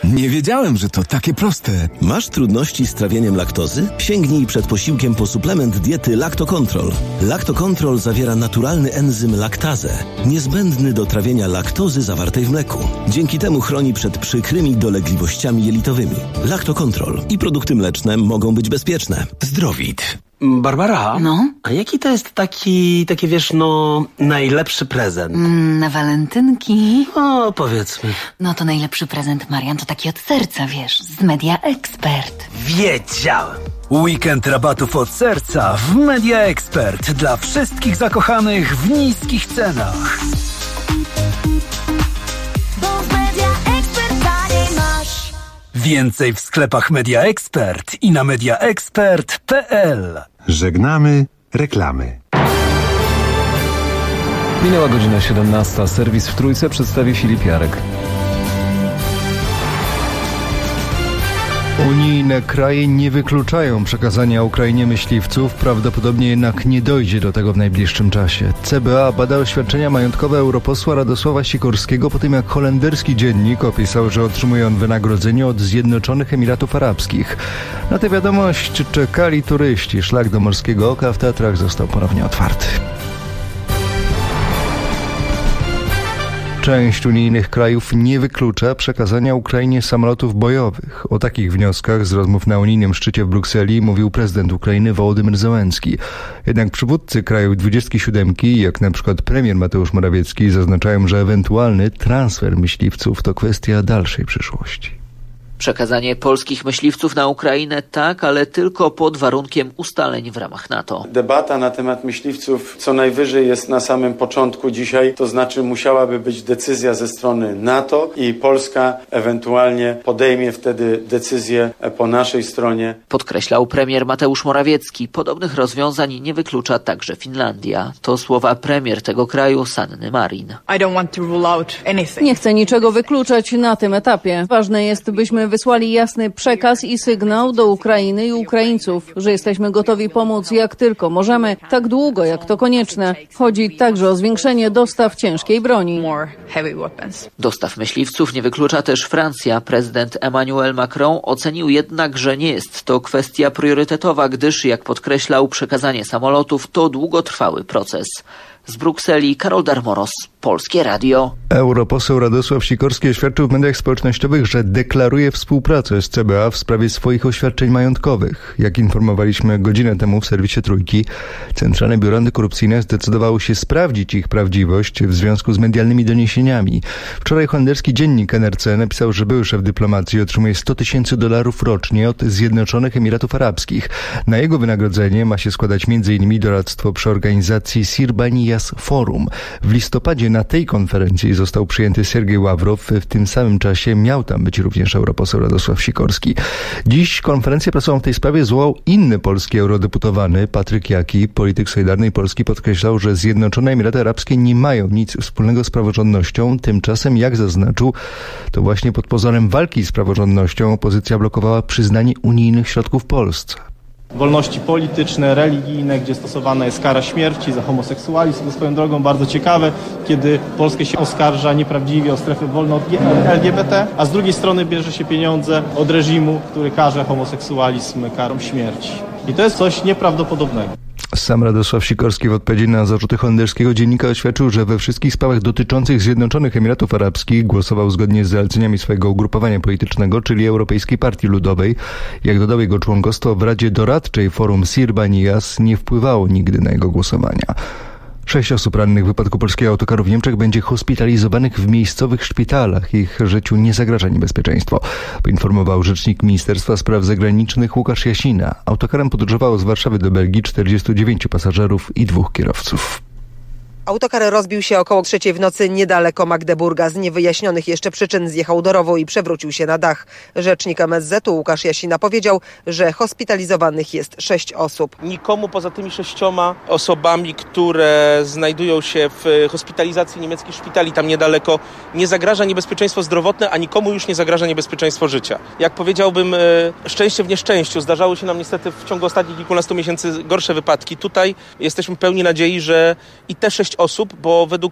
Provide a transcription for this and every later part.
Nie wiedziałem, że to takie proste. Masz trudności z trawieniem laktozy? Sięgnij przed posiłkiem po suplement diety Lactocontrol. Lactocontrol zawiera naturalny enzym laktazę, niezbędny do trawienia laktozy zawartej w mleku. Dzięki temu chroni przed przykrymi dolegliwościami jelitowymi. Lactocontrol i produkty mleczne mogą być bezpieczne. Zdrowit. Barbara, No? a jaki to jest taki wiesz, najlepszy prezent? Na walentynki? O, powiedzmy. No to najlepszy prezent, Marian, to taki od serca, wiesz, z Media Expert. Wiedziałem. Weekend rabatów od serca w Media Expert dla wszystkich zakochanych w niskich cenach. Więcej w sklepach Media Expert i na mediaexpert.pl. Żegnamy reklamy. Minęła godzina 17. Serwis w Trójce przedstawi Filip Jarek. Unijne kraje nie wykluczają przekazania Ukrainie myśliwców, prawdopodobnie jednak nie dojdzie do tego w najbliższym czasie. CBA bada oświadczenia majątkowe europosła Radosława Sikorskiego po tym, jak holenderski dziennik opisał, że otrzymuje on wynagrodzenie od Zjednoczonych Emiratów Arabskich. Na tę wiadomość czekali turyści. Szlak do Morskiego Oka w Tatrach został ponownie otwarty. Część unijnych krajów nie wyklucza przekazania Ukrainie samolotów bojowych. O takich wnioskach z rozmów na unijnym szczycie w Brukseli mówił prezydent Ukrainy Wołodymyr Zełenski. Jednak przywódcy krajów 27, jak na przykład premier Mateusz Morawiecki, zaznaczają, że ewentualny transfer myśliwców to kwestia dalszej przyszłości. Przekazanie polskich myśliwców na Ukrainę tak, ale tylko pod warunkiem ustaleń w ramach NATO. Debata na temat myśliwców co najwyżej jest na samym początku dzisiaj, to znaczy musiałaby być decyzja ze strony NATO i Polska ewentualnie podejmie wtedy decyzję po naszej stronie. Podkreślał premier Mateusz Morawiecki. Podobnych rozwiązań nie wyklucza także Finlandia. To słowa premier tego kraju, Sanny Marin. Nie chcę niczego wykluczać na tym etapie. Ważne jest, byśmy wysłali jasny przekaz i sygnał do Ukrainy i Ukraińców, że jesteśmy gotowi pomóc jak tylko możemy, tak długo jak to konieczne. Chodzi także o zwiększenie dostaw ciężkiej broni. Dostaw myśliwców nie wyklucza też Francja. Prezydent Emmanuel Macron ocenił jednak, że nie jest to kwestia priorytetowa, gdyż, jak podkreślał, przekazanie samolotów to długotrwały proces. Z Brukseli Karol Darmoros, Polskie Radio. Europoseł Radosław Sikorski oświadczył w mediach społecznościowych, że deklaruje współpracę z CBA w sprawie swoich oświadczeń majątkowych. Jak informowaliśmy godzinę temu w serwisie Trójki, Centralne Biuro Antykorupcyjne zdecydowało się sprawdzić ich prawdziwość w związku z medialnymi doniesieniami. Wczoraj holenderski dziennik NRC napisał, że były szef dyplomacji otrzymuje $100,000 rocznie od Zjednoczonych Emiratów Arabskich. Na jego wynagrodzenie ma się składać m.in. doradztwo przy organizacji Sir Banias Forum. W listopadzie na tej konferencji został przyjęty Sergiej Ławrow. W tym samym czasie miał tam być również europoseł Radosław Sikorski. Dziś konferencję prasową w tej sprawie zwołał inny polski eurodeputowany, Patryk Jaki. Polityk Solidarnej Polski podkreślał, że Zjednoczone Emiraty Arabskie nie mają nic wspólnego z praworządnością. Tymczasem, jak zaznaczył, to właśnie pod pozorem walki z praworządnością opozycja blokowała przyznanie unijnych środków Polsce. Wolności polityczne, religijne, gdzie stosowana jest kara śmierci za homoseksualizm. To swoją drogą bardzo ciekawe, kiedy Polskę się oskarża nieprawdziwie o strefę wolną od LGBT, a z drugiej strony bierze się pieniądze od reżimu, który karze homoseksualizm karą śmierci. I to jest coś nieprawdopodobnego. Sam Radosław Sikorski w odpowiedzi na zarzuty holenderskiego dziennika oświadczył, że we wszystkich sprawach dotyczących Zjednoczonych Emiratów Arabskich głosował zgodnie z zaleceniami swojego ugrupowania politycznego, czyli Europejskiej Partii Ludowej. Jak dodał, jego członkostwo w Radzie Doradczej Forum Sir Banias nie wpływało nigdy na jego głosowania. 6 osób rannych w wypadku polskiego autokaru w Niemczech będzie hospitalizowanych w miejscowych szpitalach. Ich życiu nie zagraża niebezpieczeństwo, poinformował rzecznik Ministerstwa Spraw Zagranicznych Łukasz Jasina. Autokarem podróżowało z Warszawy do Belgii 49 pasażerów i 2 kierowców. Autokar rozbił się około 3 w nocy niedaleko Magdeburga. Z niewyjaśnionych jeszcze przyczyn zjechał do rowu i przewrócił się na dach. Rzecznik MSZ-u Łukasz Jasina powiedział, że hospitalizowanych jest 6 osób. Nikomu poza tymi 6 osobami, które znajdują się w hospitalizacji niemieckich szpitali tam niedaleko, nie zagraża niebezpieczeństwo zdrowotne, a nikomu już nie zagraża niebezpieczeństwo życia. Jak powiedziałbym, szczęście w nieszczęściu. Zdarzały się nam niestety w ciągu ostatnich kilkunastu miesięcy gorsze wypadki. Tutaj jesteśmy pełni nadziei, że i te 6 osób, bo według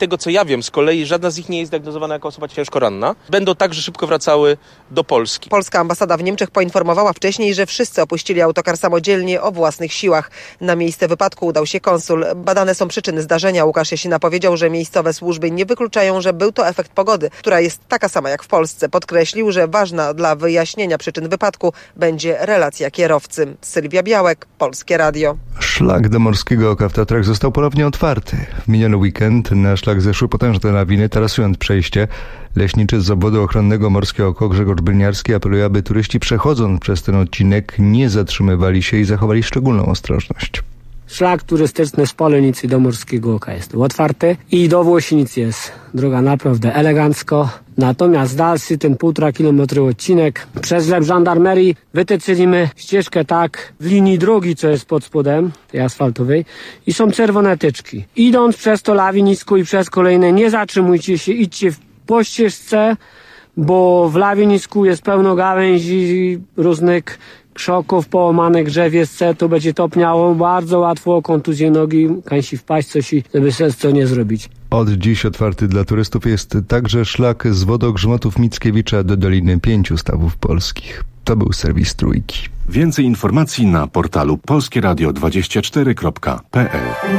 tego co ja wiem z kolei, żadna z nich nie jest diagnozowana jako osoba ciężko ranna. Będą także szybko wracały do Polski. Polska ambasada w Niemczech poinformowała wcześniej, że wszyscy opuścili autokar samodzielnie o własnych siłach. Na miejsce wypadku udał się konsul. Badane są przyczyny zdarzenia. Łukasz Jasina powiedział, że miejscowe służby nie wykluczają, że był to efekt pogody, która jest taka sama jak w Polsce. Podkreślił, że ważna dla wyjaśnienia przyczyn wypadku będzie relacja kierowcy. Sylwia Białek, Polskie Radio. Szlak do Morskiego Oka w Tatrach został ponownie otwarty. W miniony weekend na szlak zeszły potężne lawiny, tarasując przejście. Leśniczy z Obwodu Ochronnego Morskie Oko Grzegorz Bylniarski apeluje, aby turyści przechodząc przez ten odcinek nie zatrzymywali się i zachowali szczególną ostrożność. Szlak turystyczny z Polenicy do Morskiego Oka jest otwarty i do Włosienicy jest droga naprawdę elegancko. Natomiast dalszy ten 1,5 kilometra odcinek przez Lep Żandarmerii wytyczyliśmy ścieżkę tak w linii drogi, co jest pod spodem tej asfaltowej i są czerwone tyczki. Idąc przez to lawinisku i przez kolejne nie zatrzymujcie się, idźcie po ścieżce, bo w lawinisku jest pełno gałęzi, różnych krzoków, połamanych drzewiec, to będzie topniało bardzo łatwo, kontuzję nogi, kańsi wpaść coś i żeby sobie co nie zrobić. Od dziś otwarty dla turystów jest także szlak z wodogrzmotów Mickiewicza do Doliny 5 Stawów Polskich. To był serwis Trójki. Więcej informacji na portalu polskieradio24.pl.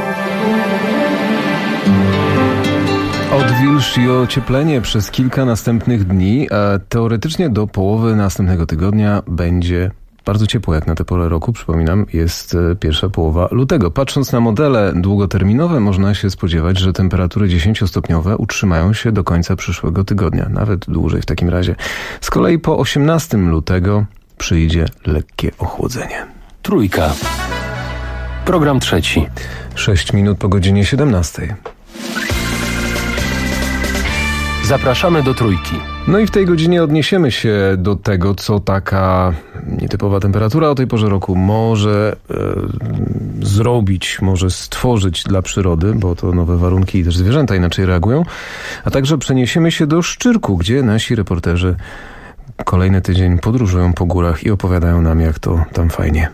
Odwilż i ocieplenie przez kilka następnych dni, a teoretycznie do połowy następnego tygodnia będzie bardzo ciepło jak na tę porę roku. Przypominam, jest pierwsza połowa lutego. Patrząc na modele długoterminowe, można się spodziewać, że temperatury 10-stopniowe utrzymają się do końca przyszłego tygodnia. Nawet dłużej w takim razie. Z kolei po 18 lutego przyjdzie lekkie ochłodzenie. Trójka. Program trzeci. 6 minut po godzinie 17. Zapraszamy do Trójki. No i w tej godzinie odniesiemy się do tego, co taka nietypowa temperatura o tej porze roku może zrobić, może stworzyć dla przyrody, bo to nowe warunki i też zwierzęta inaczej reagują. A także przeniesiemy się do Szczyrku, gdzie nasi reporterzy kolejny tydzień podróżują po górach i opowiadają nam, jak to tam fajnie.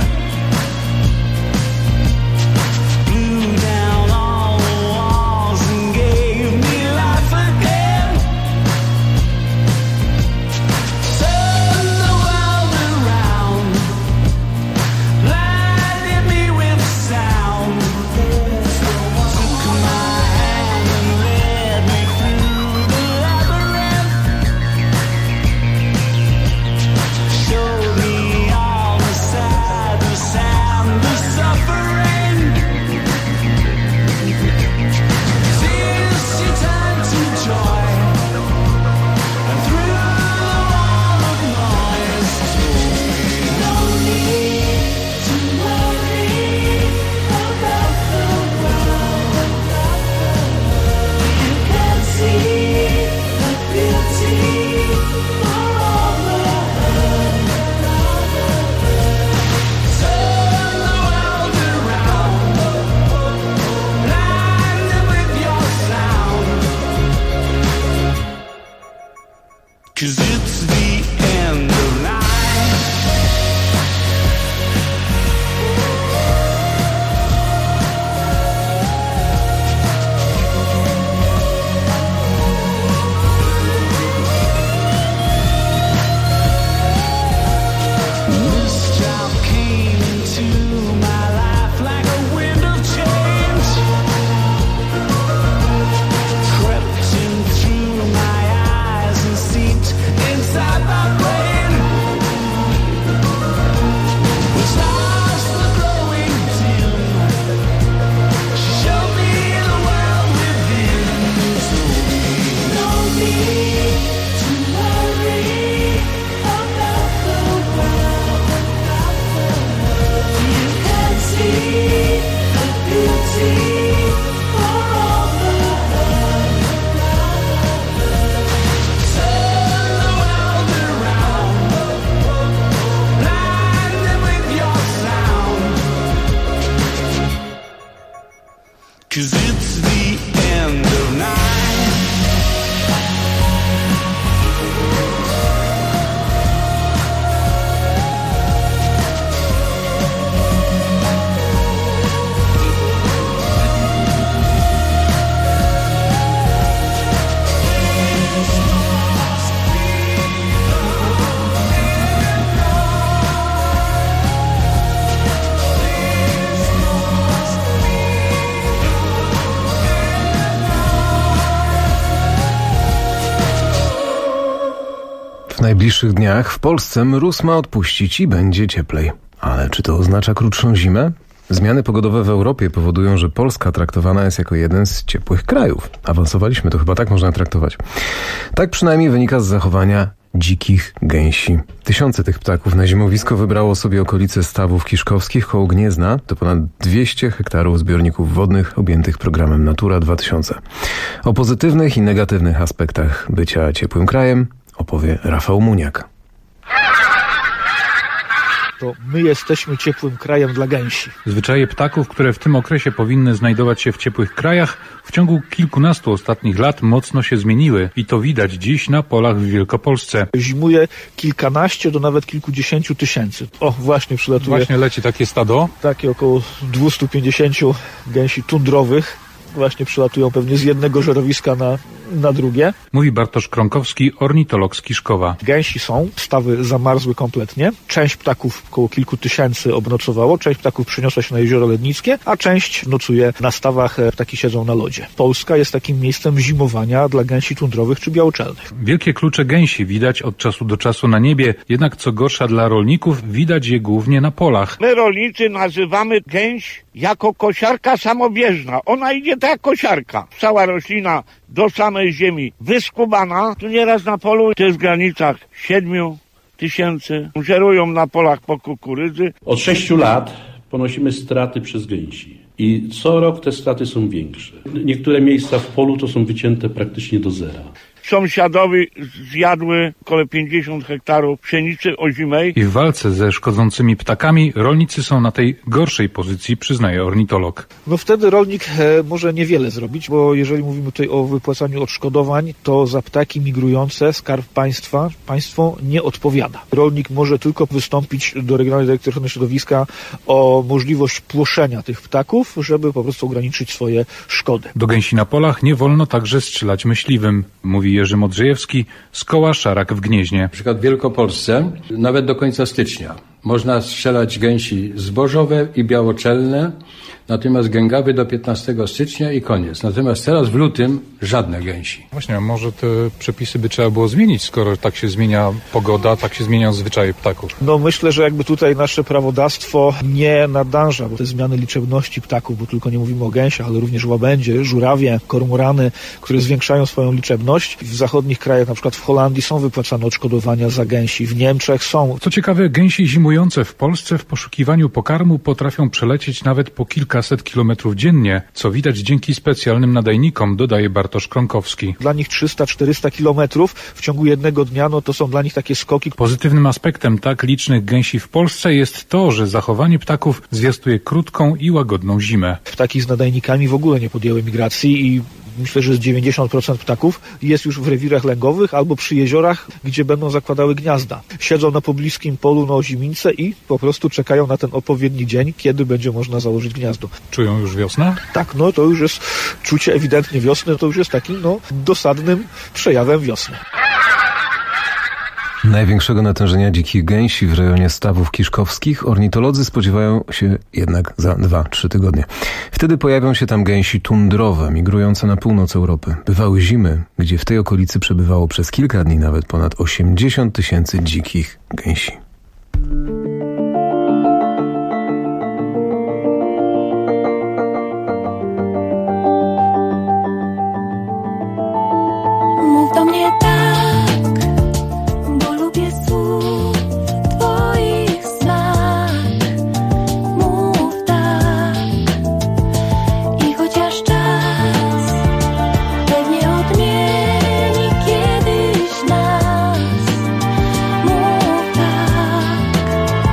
Blew down all the walls and 'cause it's the end of night. W najbliższych dniach w Polsce mróz ma odpuścić i będzie cieplej. Ale czy to oznacza krótszą zimę? Zmiany pogodowe w Europie powodują, że Polska traktowana jest jako jeden z ciepłych krajów. Awansowaliśmy, to chyba tak można traktować. Tak przynajmniej wynika z zachowania dzikich gęsi. Tysiące tych ptaków na zimowisko wybrało sobie okolice stawów kiszkowskich koło Gniezna. To ponad 200 hektarów zbiorników wodnych objętych programem Natura 2000. O pozytywnych i negatywnych aspektach bycia ciepłym krajem opowie Rafał Muniak. To my jesteśmy ciepłym krajem dla gęsi. Zwyczaje ptaków, które w tym okresie powinny znajdować się w ciepłych krajach, w ciągu kilkunastu ostatnich lat mocno się zmieniły i to widać dziś na polach w Wielkopolsce. Zimuje kilkanaście do nawet kilkudziesięciu tysięcy. O, właśnie przylatuje. Właśnie leci takie stado. Takie około 250 gęsi tundrowych. Właśnie przylatują pewnie z jednego żerowiska na drugie. Mówi Bartosz Kronkowski, ornitolog z Kiszkowa. Gęsi są, stawy zamarzły kompletnie. Część ptaków około kilku tysięcy obnocowało, część ptaków przeniosła się na jezioro Lednickie, a część nocuje na stawach, ptaki siedzą na lodzie. Polska jest takim miejscem zimowania dla gęsi tundrowych czy białoczelnych. Wielkie klucze gęsi widać od czasu do czasu na niebie, jednak co gorsza dla rolników, widać je głównie na polach. My rolnicy nazywamy gęś jako kosiarka samobieżna. Ona idzie tak jak kosiarka. Cała roślina do samej ziemi wyskubana. Tu nieraz na polu to jest w granicach 7 tysięcy. Żerują na polach po kukurydzy. Od 6 lat ponosimy straty przez gęsi. I co rok te straty są większe. Niektóre miejsca w polu to są wycięte praktycznie do zera. Sąsiadowi zjadły około 50 hektarów pszenicy ozimej. I w walce ze szkodzącymi ptakami rolnicy są na tej gorszej pozycji, przyznaje ornitolog. No wtedy rolnik może niewiele zrobić, bo jeżeli mówimy tutaj o wypłacaniu odszkodowań, to za ptaki migrujące Skarb Państwa państwo nie odpowiada. Rolnik może tylko wystąpić do Regionalnej Dyrekcji Ochrony Środowiska o możliwość płoszenia tych ptaków, żeby po prostu ograniczyć swoje szkody. Do gęsi na polach nie wolno także strzelać myśliwym, mówi Jerzy Modrzejewski z koła Szarak w Gnieźnie. Na przykład w Wielkopolsce nawet do końca stycznia można strzelać gęsi zbożowe i białoczelne, natomiast gęgawy do 15 stycznia i koniec. Natomiast teraz w lutym żadne gęsi. Właśnie, a może te przepisy by trzeba było zmienić, skoro tak się zmienia pogoda, tak się zmieniają zwyczaje ptaków? No myślę, że jakby tutaj nasze prawodawstwo nie nadąża, bo te zmiany liczebności ptaków, bo tylko nie mówimy o gęsiach, ale również łabędzie, żurawie, kormorany, które zwiększają swoją liczebność. W zachodnich krajach, na przykład w Holandii, są wypłacane odszkodowania za gęsi, w Niemczech są. Co ciekawe, gęsi zimujące w Polsce w poszukiwaniu pokarmu potrafią przelecieć nawet po kilkaset kilometrów dziennie, co widać dzięki specjalnym nadajnikom, dodaje Bartosz Kronkowski. Dla nich 300-400 kilometrów w ciągu jednego dnia, no to są dla nich takie skoki. Pozytywnym aspektem tak licznych gęsi w Polsce jest to, że zachowanie ptaków zwiastuje krótką i łagodną zimę. Ptaki z nadajnikami w ogóle nie podjęły migracji i myślę, że z 90% ptaków jest już w rewirach lęgowych albo przy jeziorach, gdzie będą zakładały gniazda. Siedzą na pobliskim polu na ozimilce i po prostu czekają na ten odpowiedni dzień, kiedy będzie można założyć gniazdo. Czują już wiosnę? Tak, no to już jest czucie ewidentnie wiosny, to już jest takim dosadnym przejawem wiosny. Największego natężenia dzikich gęsi w rejonie stawów kiszkowskich ornitolodzy spodziewają się jednak za 2-3 tygodnie. Wtedy pojawią się tam gęsi tundrowe, migrujące na północ Europy. Bywały zimy, gdzie w tej okolicy przebywało przez kilka dni nawet ponad 80 tysięcy dzikich gęsi. Mów do mnie tak, bo lubię słów twoich smak. Mów tak i chociaż czas pewnie odmieni kiedyś nas. Mów tak,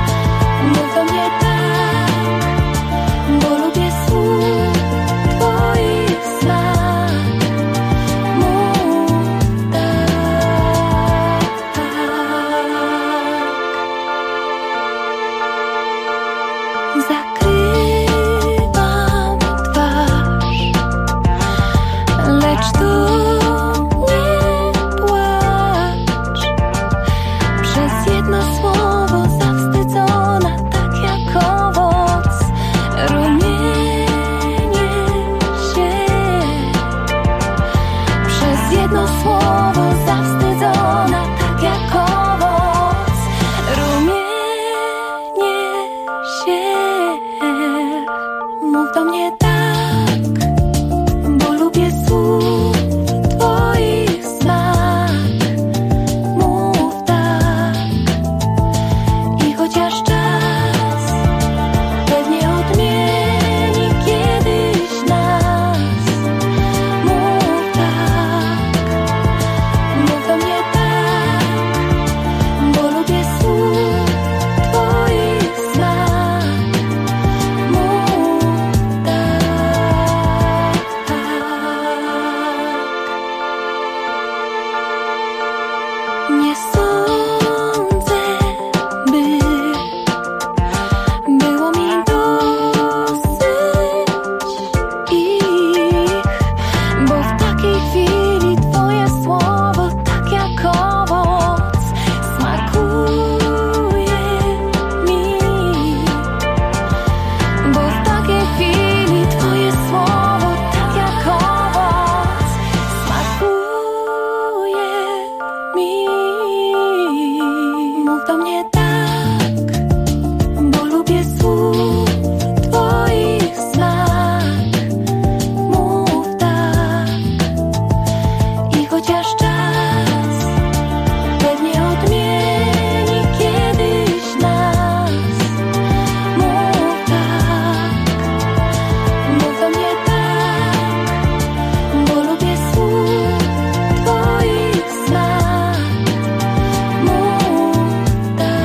Mów do mnie tak, bo lubię słów twoich smak. Mów tak i chociaż czas pewnie odmieni kiedyś nas. Mów tak, mów do mnie tak, bo lubię słów twoich smak. Mów tak. Nie sądzę, by było mi dosyć ich, bo w takiej chwili twoje słowo tak jak owoc smakuje mi. Bo w takiej chwili twoje słowo tak jak owoc smakuje mi. Mów do mnie tak, bo lubię słów twoich smak. Mów tak i chociaż czas pewnie odmieni kiedyś nas. Mów tak, mów do mnie tak, bo lubię słów twoich smak. Mów tak.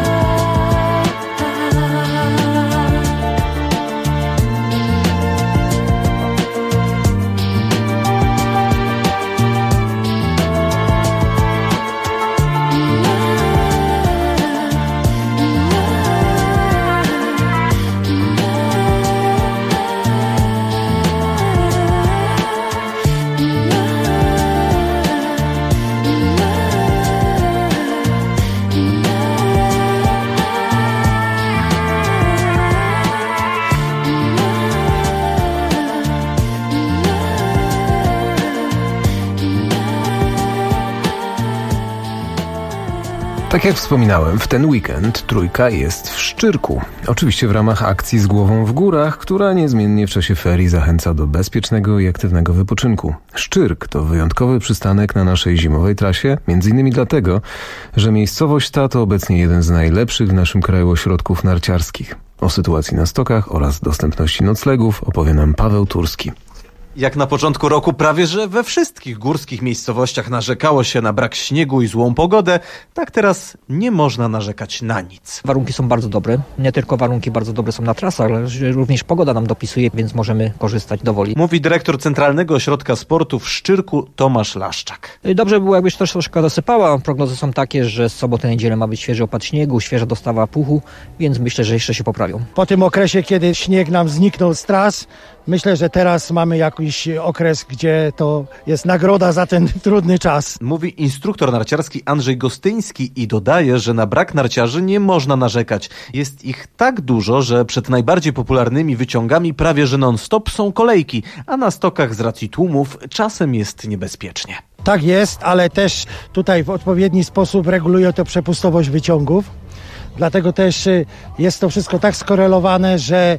Tak jak wspominałem, w ten weekend Trójka jest w Szczyrku. Oczywiście w ramach akcji Z głową w górach, która niezmiennie w czasie ferii zachęca do bezpiecznego i aktywnego wypoczynku. Szczyrk to wyjątkowy przystanek na naszej zimowej trasie, m.in. dlatego, że miejscowość ta to obecnie jeden z najlepszych w naszym kraju ośrodków narciarskich. O sytuacji na stokach oraz dostępności noclegów opowie nam Paweł Turski. Jak na początku roku prawie że we wszystkich górskich miejscowościach narzekało się na brak śniegu i złą pogodę, tak teraz nie można narzekać na nic. Warunki są bardzo dobre. Nie tylko warunki bardzo dobre są na trasach, ale również pogoda nam dopisuje, więc możemy korzystać dowoli. Mówi dyrektor Centralnego Ośrodka Sportu w Szczyrku Tomasz Laszczak. Dobrze by było, jakbyś też troszkę dosypała. Prognozy są takie, że z soboty, niedzielę ma być świeży opad śniegu, świeża dostawa puchu, więc myślę, że jeszcze się poprawią. Po tym okresie, kiedy śnieg nam zniknął z tras, myślę, że teraz mamy jakiś okres, gdzie to jest nagroda za ten trudny czas. Mówi instruktor narciarski Andrzej Gostyński i dodaje, że na brak narciarzy nie można narzekać. Jest ich tak dużo, że przed najbardziej popularnymi wyciągami prawie że non-stop są kolejki, a na stokach z racji tłumów czasem jest niebezpiecznie. Tak jest, ale też tutaj w odpowiedni sposób reguluje to przepustowość wyciągów. Dlatego też jest to wszystko tak skorelowane, że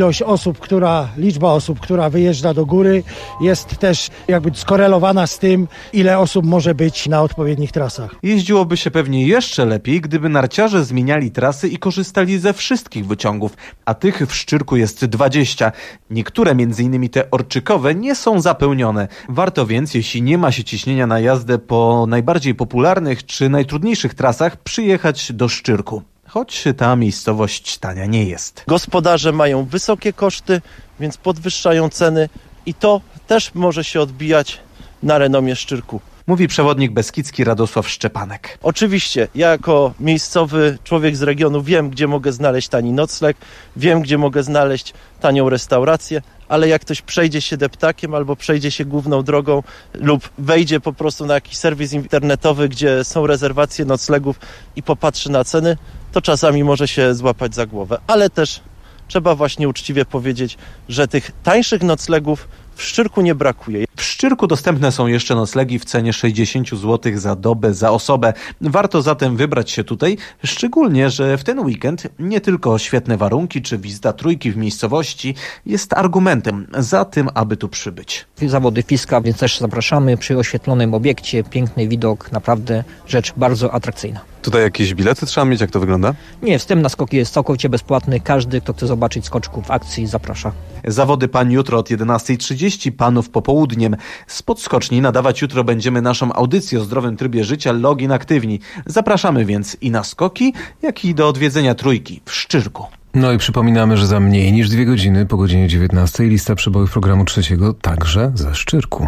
liczba osób, która wyjeżdża do góry, jest też jakby skorelowana z tym, ile osób może być na odpowiednich trasach. Jeździłoby się pewnie jeszcze lepiej, gdyby narciarze zmieniali trasy i korzystali ze wszystkich wyciągów, a tych w Szczyrku jest 20. Niektóre, m.in. te orczykowe, nie są zapełnione. Warto więc, jeśli nie ma się ciśnienia na jazdę po najbardziej popularnych czy najtrudniejszych trasach, przyjechać do Szczyrku. Choć ta miejscowość tania nie jest. Gospodarze mają wysokie koszty, więc podwyższają ceny i to też może się odbijać na renomie Szczyrku. Mówi przewodnik beskidzki Radosław Szczepanek. Oczywiście, ja jako miejscowy człowiek z regionu wiem, gdzie mogę znaleźć tani nocleg, wiem, gdzie mogę znaleźć tanią restaurację, ale jak ktoś przejdzie się deptakiem albo przejdzie się główną drogą lub wejdzie po prostu na jakiś serwis internetowy, gdzie są rezerwacje noclegów i popatrzy na ceny, to czasami może się złapać za głowę. Ale też trzeba właśnie uczciwie powiedzieć, że tych tańszych noclegów w Szczyrku nie brakuje. W Szczyrku dostępne są jeszcze noclegi w cenie 60 zł za dobę, za osobę. Warto zatem wybrać się tutaj, szczególnie, że w ten weekend nie tylko świetne warunki czy wizyta trójki w miejscowości jest argumentem za tym, aby tu przybyć. Zawody FISKA, więc też zapraszamy przy oświetlonym obiekcie. Piękny widok, naprawdę rzecz bardzo atrakcyjna. Tutaj jakieś bilety trzeba mieć, jak to wygląda? Nie, wstęp na skoki jest całkowicie bezpłatny. Każdy, kto chce zobaczyć skoczków w akcji, zaprasza. Zawody pań jutro od 11:30, panów popołudniem. Spod skoczni nadawać jutro będziemy naszą audycję o zdrowym trybie życia Login Aktywni. Zapraszamy więc i na skoki, jak i do odwiedzenia trójki w Szczyrku. No i przypominamy, że za mniej niż 2 godziny po godzinie 19 lista przebojów programu trzeciego także ze Szczyrku.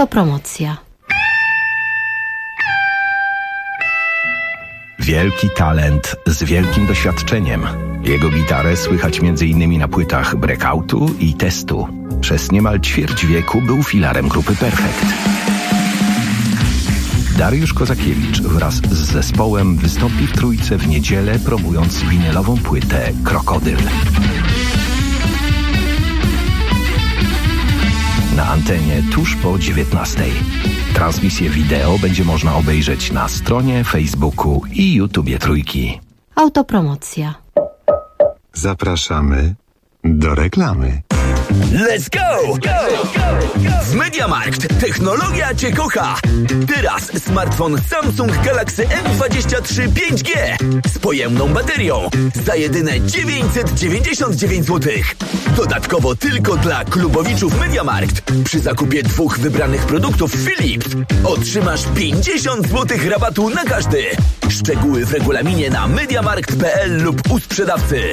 Autopromocja. Wielki talent z wielkim doświadczeniem. Jego gitarę słychać m.in. na płytach Breakoutu i Testu. Przez niemal ćwierć wieku był filarem grupy Perfekt. Dariusz Kozakiewicz wraz z zespołem wystąpi w Trójce w niedzielę, promując winylową płytę Krokodyl. Na antenie tuż po 19:00. Transmisję wideo będzie można obejrzeć na stronie, Facebooku i YouTubie Trójki. Autopromocja. Zapraszamy do reklamy. Let's go! W MediaMarkt technologia Cię kocha! Teraz smartfon Samsung Galaxy M23 5G z pojemną baterią za jedyne 999 zł. Dodatkowo tylko dla klubowiczów MediaMarkt przy zakupie 2 wybranych produktów Philips otrzymasz 50 zł rabatu na każdy. Szczegóły w regulaminie na mediamarkt.pl lub u sprzedawcy.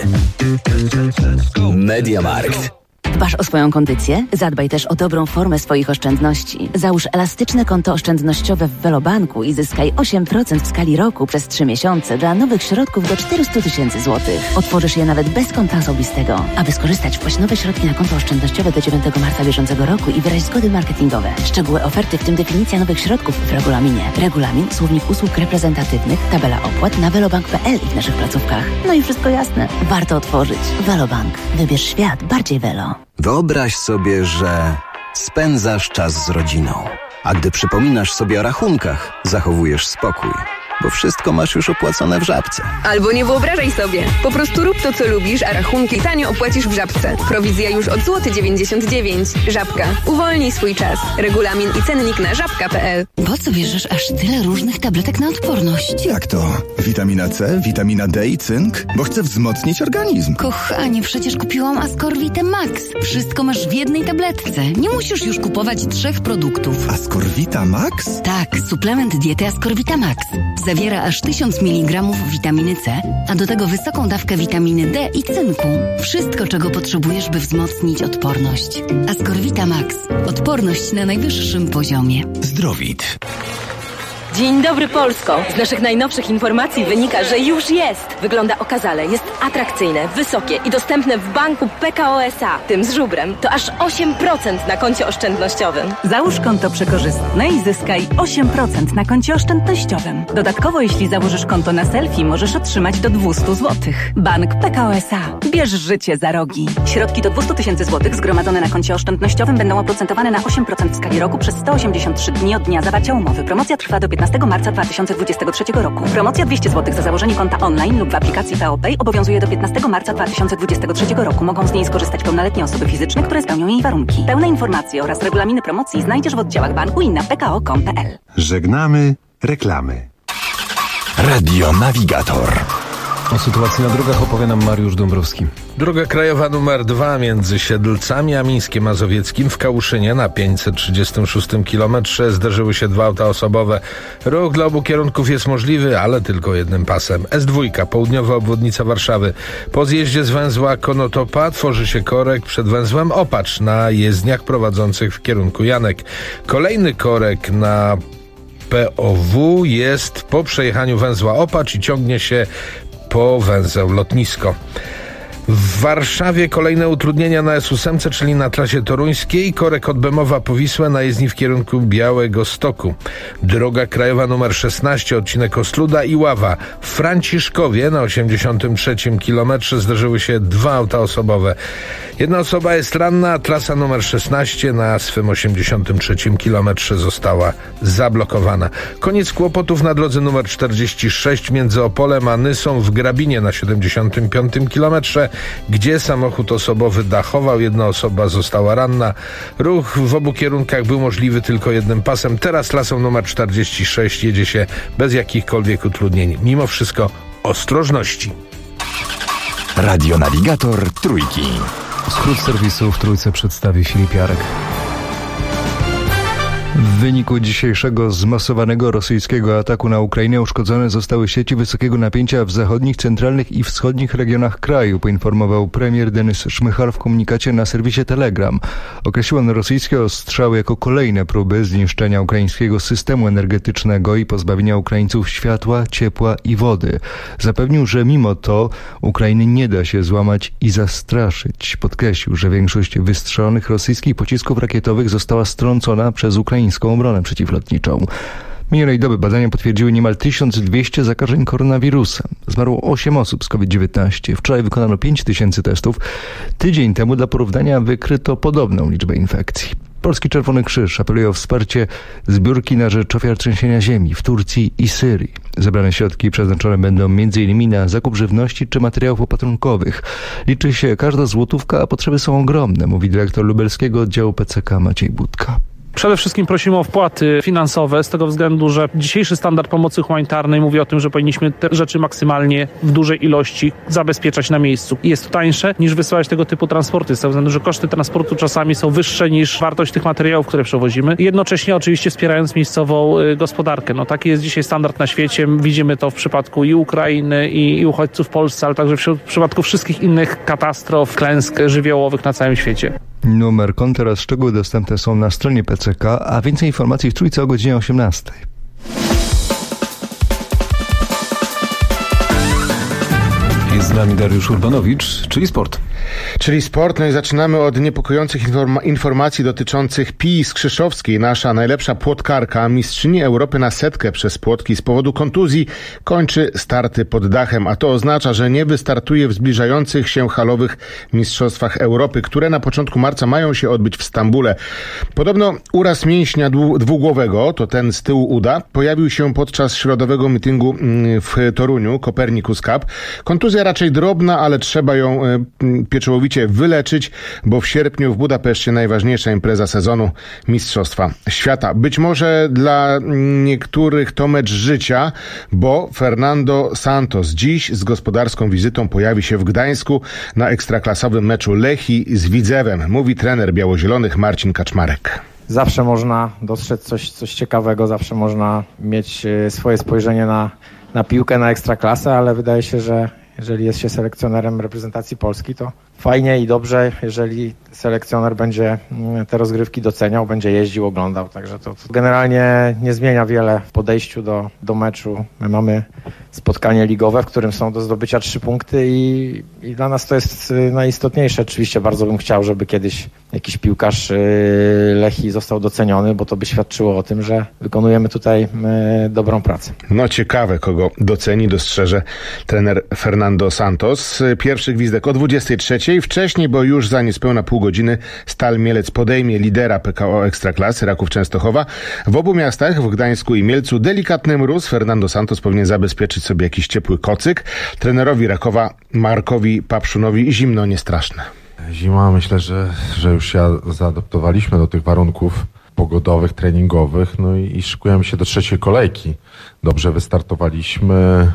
MediaMarkt. Dbasz o swoją kondycję? Zadbaj też o dobrą formę swoich oszczędności. Załóż elastyczne konto oszczędnościowe w Velobanku i zyskaj 8% w skali roku przez 3 miesiące dla nowych środków do 400 000 złotych. Otworzysz je nawet bez konta osobistego. Aby skorzystać, wpłać nowe środki na konto oszczędnościowe do 9 marca bieżącego roku i wyraź zgody marketingowe. Szczegóły oferty, w tym definicja nowych środków w regulaminie. Regulamin, słownik usług reprezentatywnych, tabela opłat na velobank.pl i w naszych placówkach. No i wszystko jasne. Warto otworzyć. Velobank. Wybierz świat bardziej Velo. Wyobraź sobie, że spędzasz czas z rodziną, a gdy przypominasz sobie o rachunkach, zachowujesz spokój, bo wszystko masz już opłacone w Żabce. Albo nie wyobrażaj sobie. Po prostu rób to, co lubisz, a rachunki tanio opłacisz w Żabce. Prowizja już od zł,99 zł. Żabka. Uwolnij swój czas. Regulamin i cennik na żabka.pl. Po co bierzesz aż tyle różnych tabletek na odporność? Jak to? Witamina C, witamina D i cynk? Bo chcę wzmocnić organizm. Kochanie, przecież kupiłam Ascorvitę Max. Wszystko masz w jednej tabletce. Nie musisz już kupować 3 produktów. Ascorvita Max? Tak, suplement diety Ascorvita Max. Zawiera aż 1000 mg witaminy C, a do tego wysoką dawkę witaminy D i cynku. Wszystko, czego potrzebujesz, by wzmocnić odporność. Ascorvita Max. Odporność na najwyższym poziomie. Zdrowit. Dzień dobry Polsko! Z naszych najnowszych informacji wynika, że już jest! Wygląda okazale, jest atrakcyjne, wysokie i dostępne w banku PKO SA. Tym z żubrem to aż 8% na koncie oszczędnościowym. Załóż konto przekorzystne i zyskaj 8% na koncie oszczędnościowym. Dodatkowo, jeśli założysz konto na selfie, możesz otrzymać do 200 zł. Bank PKO SA. Bierz życie za rogi. Środki do 200 000 zł zgromadzone na koncie oszczędnościowym będą oprocentowane na 8% w skali roku przez 183 dni od dnia zawarcia umowy. Promocja trwa do 15 marca 2023 roku. Promocja 200 zł za założenie konta online lub w aplikacji PeoPay obowiązuje do 15 marca 2023 roku. Mogą z niej skorzystać pełnoletnie osoby fizyczne, które spełnią jej warunki. Pełne informacje oraz regulaminy promocji znajdziesz w oddziałach banku i na pko.com.pl. Żegnamy reklamy. Radio Navigator. O sytuacji na drogach opowie nam Mariusz Dąbrowski. Droga krajowa numer 2 między Siedlcami a Mińskiem Mazowieckim w Kałuszynie na 536 kilometrze zderzyły się 2 auta osobowe. Ruch dla obu kierunków jest możliwy, ale tylko jednym pasem. S2, południowa obwodnica Warszawy. Po zjeździe z węzła Konotopa tworzy się korek przed węzłem Opacz na jezdniach prowadzących w kierunku Janek. Kolejny korek na POW jest po przejechaniu węzła Opacz i ciągnie się po węzeł Lotnisko. W Warszawie kolejne utrudnienia na S8, czyli na trasie toruńskiej, korek od Bemowa po Wisłę na jezdni w kierunku Białegostoku. Droga krajowa nr 16, odcinek Osluda i Ława. W Franciszkowie na 83 kilometrze zderzyły się 2 auta osobowe. Jedna osoba jest ranna, a trasa numer 16 na swym 83 kilometrze została zablokowana. Koniec kłopotów na drodze numer 46 między Opolem a Nysą w Grabinie na 75 kilometrze, gdzie samochód osobowy dachował, jedna osoba została ranna. Ruch w obu kierunkach był możliwy tylko jednym pasem. Teraz trasą numer 46 jedzie się bez jakichkolwiek utrudnień. Mimo wszystko ostrożności. Radio Navigator Trójki. Skrót serwisu w Trójce przedstawi Filip Jarek. W wyniku dzisiejszego zmasowanego rosyjskiego ataku na Ukrainę uszkodzone zostały sieci wysokiego napięcia w zachodnich, centralnych i wschodnich regionach kraju, poinformował premier Denys Szmychal w komunikacie na serwisie Telegram. Określił on rosyjskie ostrzały jako kolejne próby zniszczenia ukraińskiego systemu energetycznego i pozbawienia Ukraińców światła, ciepła i wody. Zapewnił, że mimo to Ukrainy nie da się złamać i zastraszyć. Podkreślił, że większość wystrzelonych rosyjskich pocisków rakietowych została strącona przez ukraińską obronę przeciwlotniczą. Minionej doby badania potwierdziły niemal 1200 zakażeń koronawirusem. Zmarło 8 osób z COVID-19. Wczoraj wykonano 5000 testów. Tydzień temu dla porównania wykryto podobną liczbę infekcji. Polski Czerwony Krzyż apeluje o wsparcie zbiórki na rzecz ofiar trzęsienia ziemi w Turcji i Syrii. Zebrane środki przeznaczone będą m.in. na zakup żywności czy materiałów opatrunkowych. Liczy się każda złotówka, a potrzeby są ogromne, mówi dyrektor lubelskiego oddziału PCK Maciej Budka. Przede wszystkim prosimy o wpłaty finansowe z tego względu, że dzisiejszy standard pomocy humanitarnej mówi o tym, że powinniśmy te rzeczy maksymalnie w dużej ilości zabezpieczać na miejscu. I jest to tańsze niż wysyłać tego typu transporty, z tego względu, że koszty transportu czasami są wyższe niż wartość tych materiałów, które przewozimy. I jednocześnie oczywiście wspierając miejscową gospodarkę. No, taki jest dzisiaj standard na świecie. Widzimy to w przypadku i Ukrainy, i uchodźców w Polsce, ale także w przypadku wszystkich innych katastrof, klęsk żywiołowych na całym świecie. Numer konta oraz szczegóły dostępne są na stronie PCK, a więcej informacji w Trójce o godzinie 18. Jest z nami Dariusz Urbanowicz, czyli sport. No i zaczynamy od niepokojących informacji dotyczących Pii Skrzyszowskiej. Nasza najlepsza płotkarka, mistrzyni Europy na setkę przez płotki z powodu kontuzji, kończy starty pod dachem, a to oznacza, że nie wystartuje w zbliżających się halowych mistrzostwach Europy, które na początku marca mają się odbyć w Stambule. Podobno uraz mięśnia dwugłowego, to ten z tyłu uda, pojawił się podczas środowego mityngu w Toruniu, Copernicus Cup. Kontuzja raczej drobna, ale trzeba ją pieczołowicie wyleczyć, bo w sierpniu w Budapeszcie najważniejsza impreza sezonu, Mistrzostwa Świata. Być może dla niektórych to mecz życia, bo Fernando Santos dziś z gospodarską wizytą pojawi się w Gdańsku na ekstraklasowym meczu Lechii z Widzewem, mówi trener białozielonych Marcin Kaczmarek. Zawsze można dostrzec coś ciekawego, zawsze można mieć swoje spojrzenie na piłkę, na ekstraklasę, ale wydaje się, że jeżeli jest się selekcjonerem reprezentacji Polski, to fajnie i dobrze, jeżeli selekcjoner będzie te rozgrywki doceniał, będzie jeździł, oglądał. Także to generalnie nie zmienia wiele w podejściu do meczu. My mamy spotkanie ligowe, w którym są do zdobycia 3 punkty i dla nas to jest najistotniejsze. Oczywiście bardzo bym chciał, żeby kiedyś jakiś piłkarz Lechii został doceniony, bo to by świadczyło o tym, że wykonujemy tutaj dobrą pracę. No ciekawe, kogo doceni, dostrzeże trener Fernando Santos. Pierwszy gwizdek o 23:00. Wcześniej, bo już za niespełna pół godziny Stal Mielec podejmie lidera PKO Ekstraklasy, Raków Częstochowa. W obu miastach, w Gdańsku i Mielcu, delikatny mróz. Fernando Santos powinien zabezpieczyć sobie jakiś ciepły kocyk. Trenerowi Rakowa, Markowi Papszunowi, zimno nie straszne. Zima, myślę, że już się zaadaptowaliśmy do tych warunków pogodowych, treningowych, no i szykujemy się do trzeciej kolejki. Dobrze wystartowaliśmy,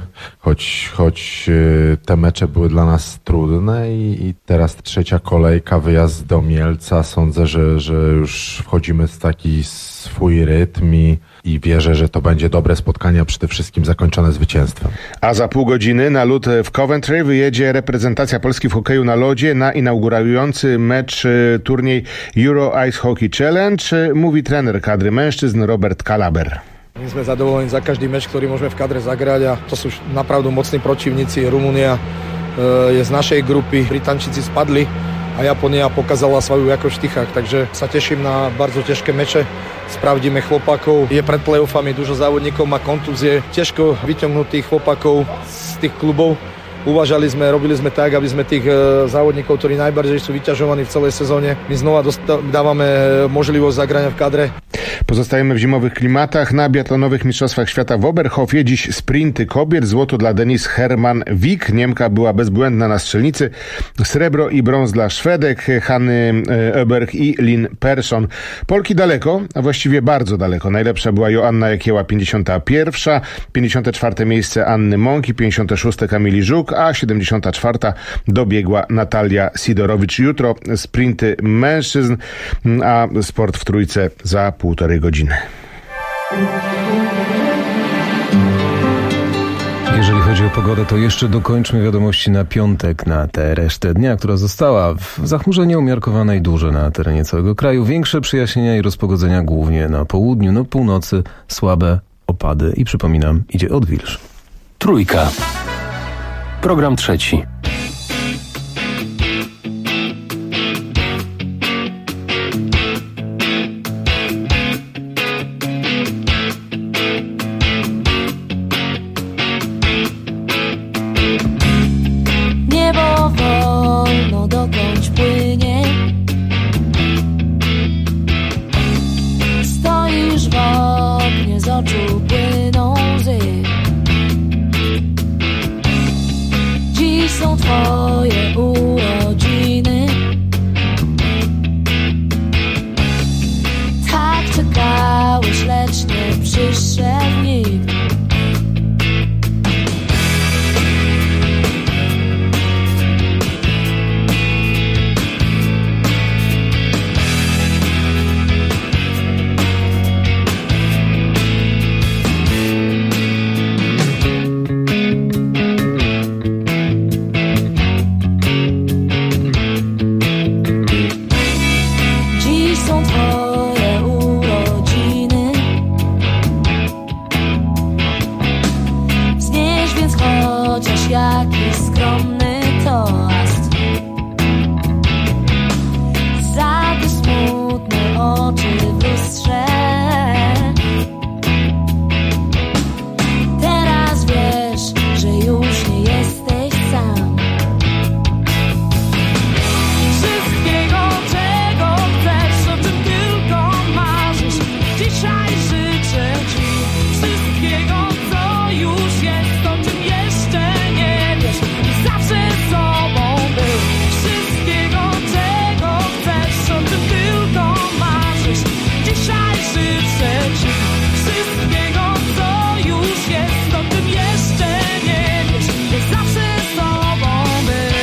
choć te mecze były dla nas trudne i teraz trzecia kolejka, wyjazd do Mielca. Sądzę, że już wchodzimy w taki swój rytm i wierzę, że to będzie dobre spotkanie, a przede wszystkim zakończone zwycięstwem. A za pół godziny na lód w Coventry wyjedzie reprezentacja Polski w hokeju na lodzie na inaugurujący mecz turniej Euro Ice Hockey Challenge, mówi trener kadry mężczyzn Robert Kalaber. My sme zadowolení za každý meč, ktorý môžeme v kadre zagrať a to sú napravdu mocní protivníci. Rumunia je z našej grupy, Britančíci spadli a Japonia pokazala svoju ako v Štichách, takže sa teším na bardzo ťažké meče. Spravdíme chlopakov, je pred playoffami, dużo závodníkov má kontúzie, ťažko vyťahnuť tých chlopakov z tých klubov. Uvažali sme, robili sme tak, aby sme tých závodníkov, ktorí najbardziej sú vyťažovaní v celej sezóne, my znova dávame możliwość zagrania w kadre. Pozostajemy w zimowych klimatach. Na biatlonowych mistrzostwach świata w Oberhofie dziś sprinty kobiet. Złoto dla Denise Hermann-Wick. Niemka była bezbłędna na strzelnicy. Srebro i brąz dla Szwedek Hanny Oeberg i Lynn Persson. Polki daleko, a właściwie bardzo daleko. Najlepsza była Joanna Jakieła, 51. 54. miejsce Anny Mąk i 56. Kamili Żuk, a 74. dobiegła Natalia Sidorowicz. Jutro sprinty mężczyzn, a sport w Trójce za 1,5 półtorej godziny. Jeżeli chodzi o pogodę, to jeszcze dokończmy wiadomości na piątek, na tę resztę dnia, która została w zachmurzenie umiarkowane i duże na terenie całego kraju. Większe przyjaśnienia i rozpogodzenia głównie na południu, na północy słabe opady i przypominam, idzie odwilż. Trójka. Program trzeci. Niebo wolno dokądś płynie. Stoisz w oknie, z oczu płyną łzy. Dziś są twoje urodziny. Tak czekałeś, lecz nie przyszedł nikt. Jaki skromny toast. Za te smutne oczy w lustrze. Teraz wiesz, że już nie jesteś sam. Wszystkiego, czego chcesz, o czym tylko marzysz, dzisiaj życzę ci. Wszystkiego, co już jest, o czym jeszcze nie wiesz i zawsze sobą był. Wszystkiego, czego chcesz, o czym tylko marzysz, dzisiaj życzę ci. Wszystkiego, co już jest, o czym jeszcze nie wiesz i zawsze sobą był.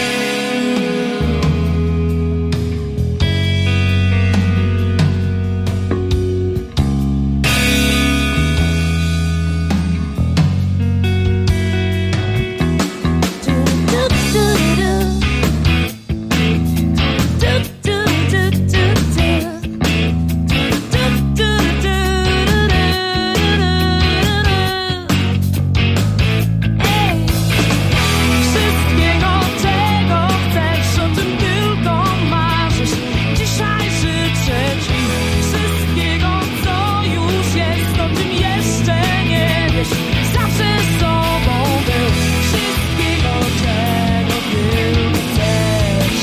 Wszystkiego, czego chcesz, o czym tylko marzysz, dzisiaj życzę ci. Wszystkiego, co już jest, o czym jeszcze nie wiesz, zawsze z tobą był. Wszystkiego, czego tylko chcesz.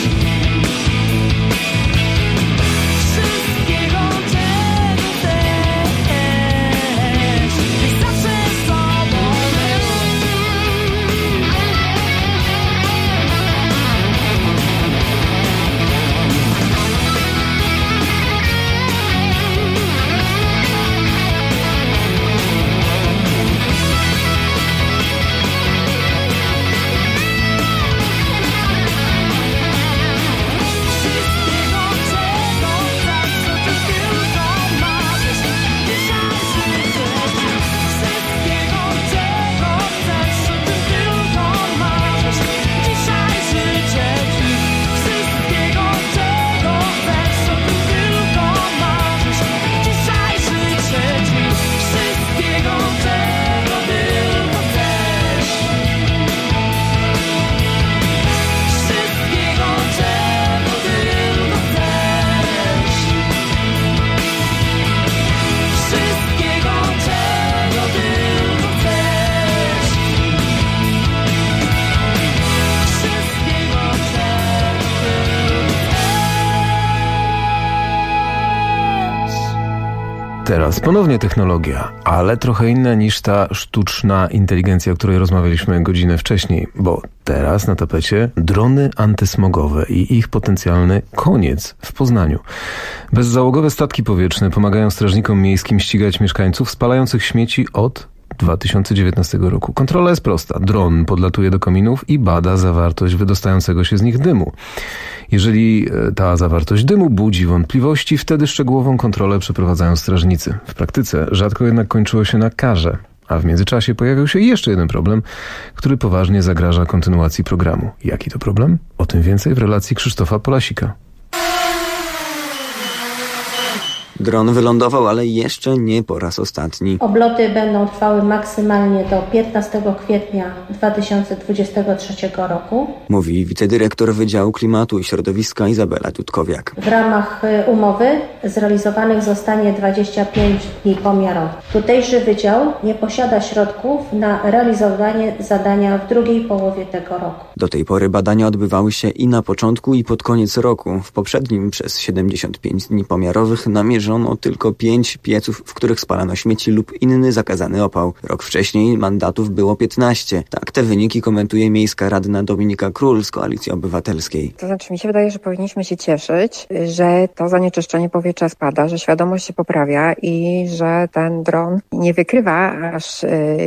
Wszystkiego, czego chcesz, zawsze z tobą był. Teraz ponownie technologia, ale trochę inna niż ta sztuczna inteligencja, o której rozmawialiśmy godzinę wcześniej, bo teraz na tapecie drony antysmogowe i ich potencjalny koniec w Poznaniu. Bezzałogowe statki powietrzne pomagają strażnikom miejskim ścigać mieszkańców spalających śmieci od 2019 roku. Kontrola jest prosta. Dron podlatuje do kominów i bada zawartość wydostającego się z nich dymu. Jeżeli ta zawartość dymu budzi wątpliwości, wtedy szczegółową kontrolę przeprowadzają strażnicy. W praktyce rzadko jednak kończyło się na karze. A w międzyczasie pojawił się jeszcze jeden problem, który poważnie zagraża kontynuacji programu. Jaki to problem? O tym więcej w relacji Krzysztofa Polasika. Dron wylądował, ale jeszcze nie po raz ostatni. Obloty będą trwały maksymalnie do 15 kwietnia 2023 roku. Mówi wicedyrektor Wydziału Klimatu i Środowiska Izabela Tutkowiak. W ramach umowy zrealizowanych zostanie 25 dni pomiarowych. Tutejszy wydział nie posiada środków na realizowanie zadania w drugiej połowie tego roku. Do tej pory badania odbywały się i na początku, i pod koniec roku. W poprzednim przez 75 dni pomiarowych namierzono tylko 5 pieców, w których spalano śmieci lub inny zakazany opał. Rok wcześniej mandatów było 15. Tak te wyniki komentuje miejska radna Dominika Król z Koalicji Obywatelskiej. To znaczy mi się wydaje, że powinniśmy się cieszyć, że to zanieczyszczenie powietrza spada, że świadomość się poprawia i że ten dron nie wykrywa aż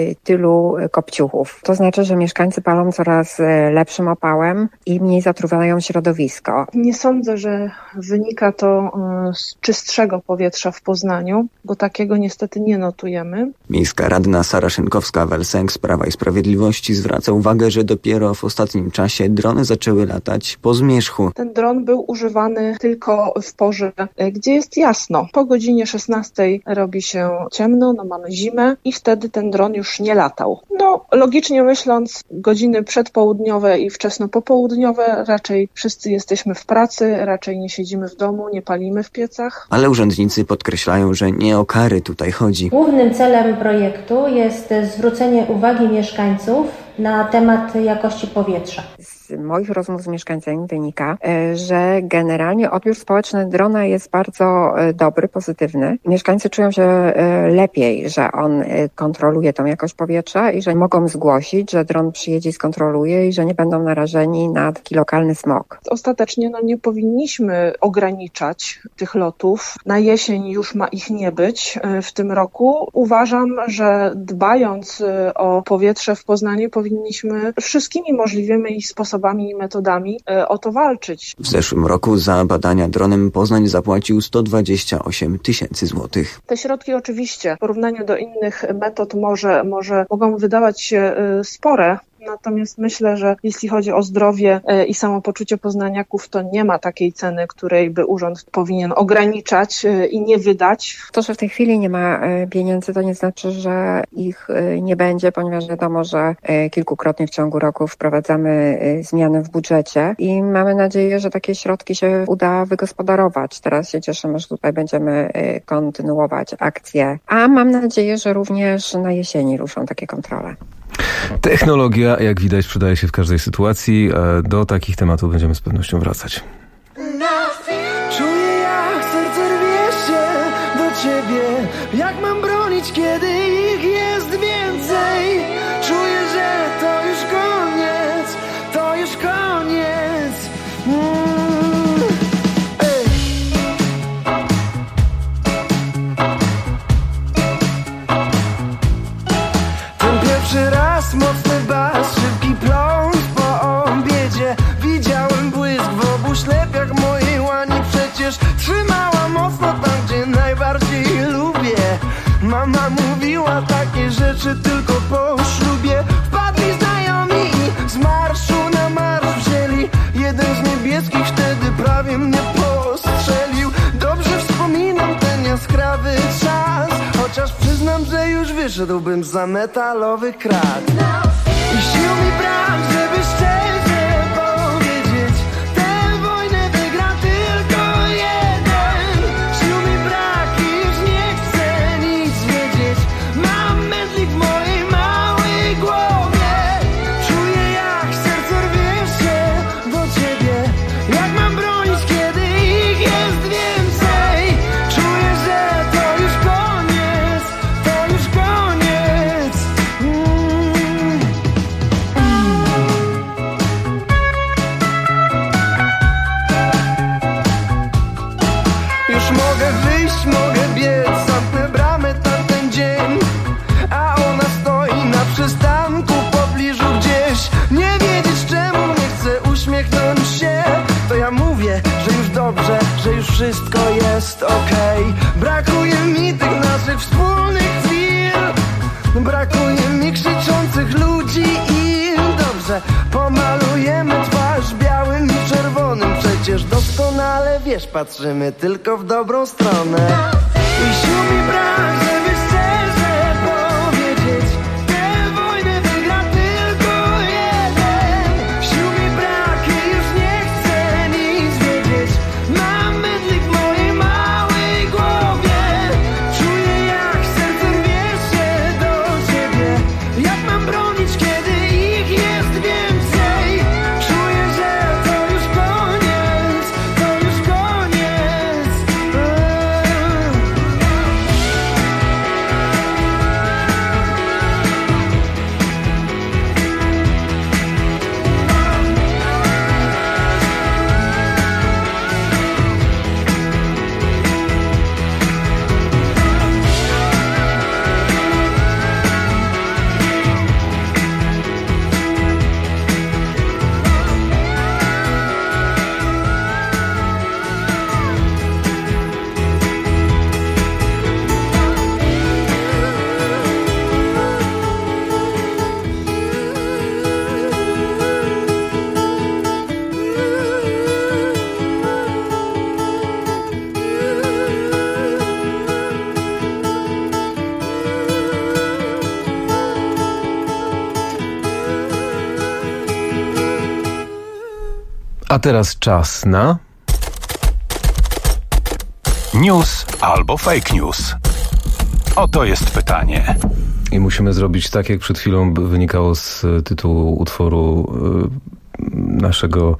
tylu kopciuchów. To znaczy, że mieszkańcy palą coraz lepszym opałem i mniej zatruwają środowisko. Nie sądzę, że wynika to z czystszego powietrza w Poznaniu, bo takiego niestety nie notujemy. Miejska radna Sara Szynkowska-Welsenk z Prawa i Sprawiedliwości zwraca uwagę, że dopiero w ostatnim czasie drony zaczęły latać po zmierzchu. Ten dron był używany tylko w porze, gdzie jest jasno. Po godzinie 16 robi się ciemno, mamy zimę i wtedy ten dron już nie latał. Logicznie myśląc, godziny przedpołudniowe i wczesno popołudniowe raczej wszyscy jesteśmy w pracy, raczej nie siedzimy w domu, nie palimy w piecach. Ale urzędnicy podkreślają, że nie o kary tutaj chodzi. Głównym celem projektu jest zwrócenie uwagi mieszkańców na temat jakości powietrza. Z moich rozmów z mieszkańcami wynika, że generalnie odbiór społeczny drona jest bardzo dobry, pozytywny. Mieszkańcy czują się lepiej, że on kontroluje tą jakość powietrza i że mogą zgłosić, że dron przyjedzie i skontroluje i że nie będą narażeni na taki lokalny smog. Ostatecznie nie powinniśmy ograniczać tych lotów. Na jesień już ma ich nie być w tym roku. Uważam, że dbając o powietrze w Poznaniu powinniśmy wszystkimi możliwymi sposobami i metodami o to walczyć. W zeszłym roku za badania dronem Poznań zapłacił 128 000 złotych. Te środki oczywiście w porównaniu do innych metod mogą wydawać się spore. Natomiast myślę, że jeśli chodzi o zdrowie i samopoczucie poznaniaków, to nie ma takiej ceny, której by urząd powinien ograniczać i nie wydać. To, że w tej chwili nie ma pieniędzy, to nie znaczy, że ich nie będzie, ponieważ wiadomo, że kilkukrotnie w ciągu roku wprowadzamy zmiany w budżecie i mamy nadzieję, że takie środki się uda wygospodarować. Teraz się cieszymy, że tutaj będziemy kontynuować akcję, a mam nadzieję, że również na jesieni ruszą takie kontrole. Technologia, jak widać, przydaje się w każdej sytuacji. Do takich tematów będziemy z pewnością wracać. Czuję, jak serce rwie się do ciebie. Jak mam bronić, kiedy ich jest więcej? Czuję, że to już koniec, to już koniec. Ten pierwszy raz mocny bas, szybki pląs po obiedzie. Widziałem błysk w obu ślepiach mojej łani. Przecież trzymała mocno tam, gdzie najbardziej lubię. Mama mówiła takie rzeczy tylko po ślubie. Wpadli znajomi i z marszu na marsz wzięli. Jeden z niebieskich wtedy prawie mnie postrzelił. Dobrze wspominam ten jaskrawy czas, chociaż przyznam, że już wyszedłbym za metalowy krat. I sił mi brak, żeby szczerze powiedzieć, tę wojnę wygra tylko jeden. Sił mi brak i już nie chcę nic wiedzieć. Mam mętlik w mojej małej głowie. Czuję, jak serce rwie się do ciebie. Jak mam bronić, kiedy ich jest więcej? Czuję, że to już koniec, to już koniec. Już mogę wyjść, mogę biec, zamknę bramę tamten dzień, a ona stoi na przystanku w pobliżu gdzieś. Nie wiedzieć czemu nie chcę uśmiechnąć się, to ja ja mówię, że już dobrze, że już wszystko jest okej. Brakuje mi tych naszych wspólnych chwil, brakuje mi krzyczących ludzi i dobrze, pomalujemy twarz białym i czerwonym. Przecież doskonale wiesz, patrzymy tylko w dobrą stronę. I sił mi brak, żeby szczerze powiedzieć, tę wojnę wygra tylko jeden. Sił mi brak i już nie chcę nic wiedzieć. Mam mydlik w mojej małej głowie. Czuję jak sercem wierzę do ciebie. Jak mam bronić, kiedy ich jest więcej? Czuję, że to już koniec, to już koniec. A teraz czas na... News albo fake news? Oto jest pytanie. I musimy zrobić tak, jak przed chwilą wynikało z tytułu utworu naszego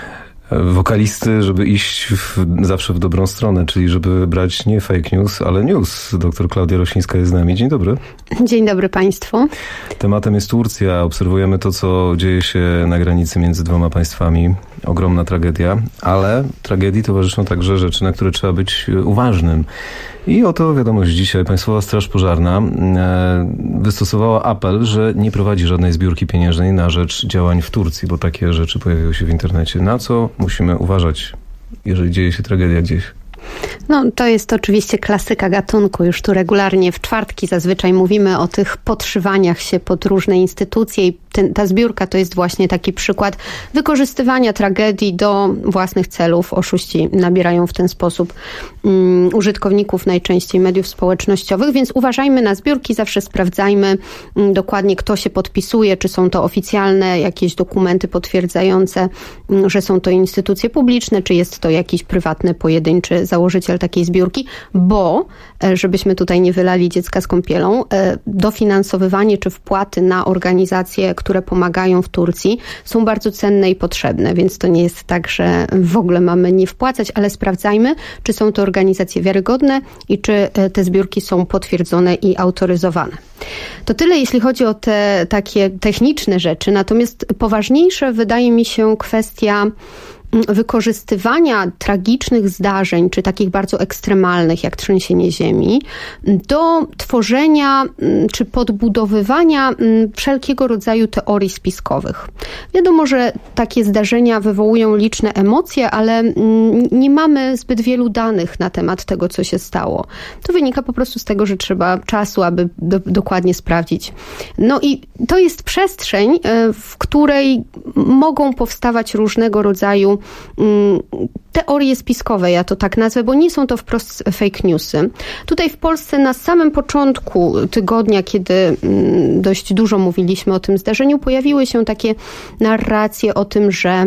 wokalisty, żeby iść zawsze w dobrą stronę, czyli żeby brać nie fake news, ale news. Doktor Klaudia Rosińska jest z nami. Dzień dobry. Dzień dobry Państwu. Tematem jest Turcja. Obserwujemy to, co dzieje się na granicy między dwoma państwami. Ogromna tragedia, ale tragedii towarzyszą także rzeczy, na które trzeba być uważnym. I oto wiadomość dzisiaj. Państwowa Straż Pożarna wystosowała apel, że nie prowadzi żadnej zbiórki pieniężnej na rzecz działań w Turcji, bo takie rzeczy pojawiły się w internecie. Na co musimy uważać, jeżeli dzieje się tragedia gdzieś? No, to jest oczywiście klasyka gatunku. Już tu regularnie w czwartki zazwyczaj mówimy o tych podszywaniach się pod różne instytucje i ta zbiórka to jest właśnie taki przykład wykorzystywania tragedii do własnych celów. Oszuści nabierają w ten sposób użytkowników najczęściej mediów społecznościowych, więc uważajmy na zbiórki, zawsze sprawdzajmy dokładnie, kto się podpisuje, czy są to oficjalne jakieś dokumenty potwierdzające, że są to instytucje publiczne, czy jest to jakiś prywatny, pojedynczy założyciel takiej zbiórki, bo, żebyśmy tutaj nie wylali dziecka z kąpielą, dofinansowywanie czy wpłaty na organizacje, które pomagają w Turcji, są bardzo cenne i potrzebne, więc to nie jest tak, że w ogóle mamy nie wpłacać, ale sprawdzajmy, czy są to organizacje wiarygodne i czy te zbiórki są potwierdzone i autoryzowane. To tyle, jeśli chodzi o te takie techniczne rzeczy, natomiast poważniejsza wydaje mi się kwestia wykorzystywania tragicznych zdarzeń, czy takich bardzo ekstremalnych, jak trzęsienie ziemi, do tworzenia, czy podbudowywania wszelkiego rodzaju teorii spiskowych. Wiadomo, że takie zdarzenia wywołują liczne emocje, ale nie mamy zbyt wielu danych na temat tego, co się stało. To wynika po prostu z tego, że trzeba czasu, aby dokładnie sprawdzić. No i to jest przestrzeń, w której mogą powstawać różnego rodzaju teorie spiskowe, ja to tak nazwę, bo nie są to wprost fake newsy. Tutaj w Polsce na samym początku tygodnia, kiedy dość dużo mówiliśmy o tym zdarzeniu, pojawiły się takie narracje o tym, że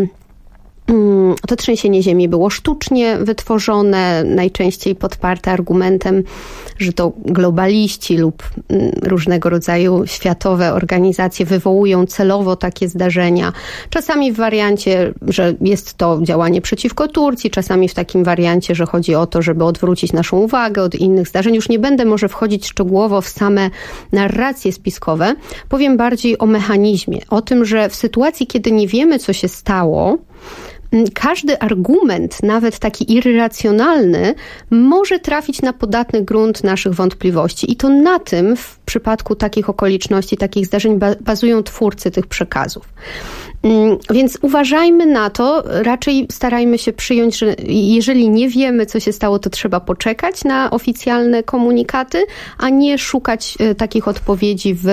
to trzęsienie ziemi było sztucznie wytworzone, najczęściej podparte argumentem, że to globaliści lub różnego rodzaju światowe organizacje wywołują celowo takie zdarzenia. Czasami w wariancie, że jest to działanie przeciwko Turcji, czasami w takim wariancie, że chodzi o to, żeby odwrócić naszą uwagę od innych zdarzeń. Już nie będę może wchodzić szczegółowo w same narracje spiskowe. Powiem bardziej o mechanizmie, o tym, że w sytuacji, kiedy nie wiemy, co się stało, każdy argument, nawet taki irracjonalny, może trafić na podatny grunt naszych wątpliwości. I to na tym w przypadku takich okoliczności, takich zdarzeń bazują twórcy tych przekazów. Więc uważajmy na to, raczej starajmy się przyjąć, że jeżeli nie wiemy, co się stało, to trzeba poczekać na oficjalne komunikaty, a nie szukać takich odpowiedzi w